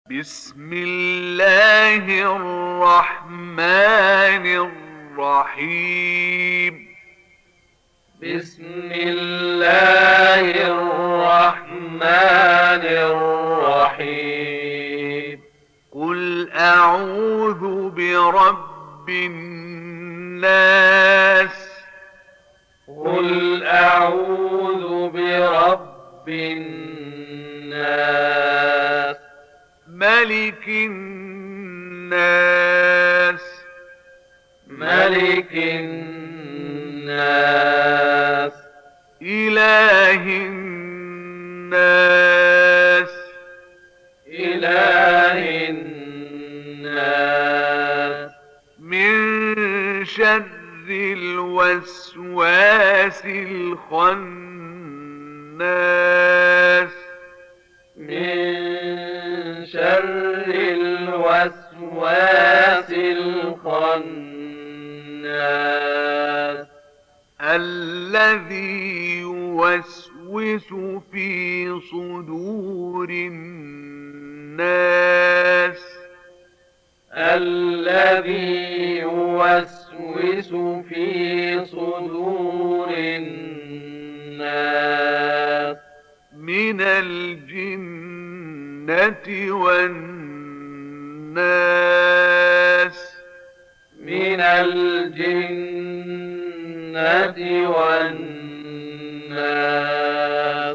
بسم الله الرحمن الرحيم. بسم الله الرحمن الرحيم. قل أعوذ برب الناس. قل أعوذ برب الناس. ملك الناس. ملك الناس. إله الناس. إله الناس. من شر الوسواس الخناس. من شر الوسواس الخناس. الذي يوسوس في صدور الناس. الذي يوسوس في صدور الناس. من الجنة والناس. من الجنة والناس.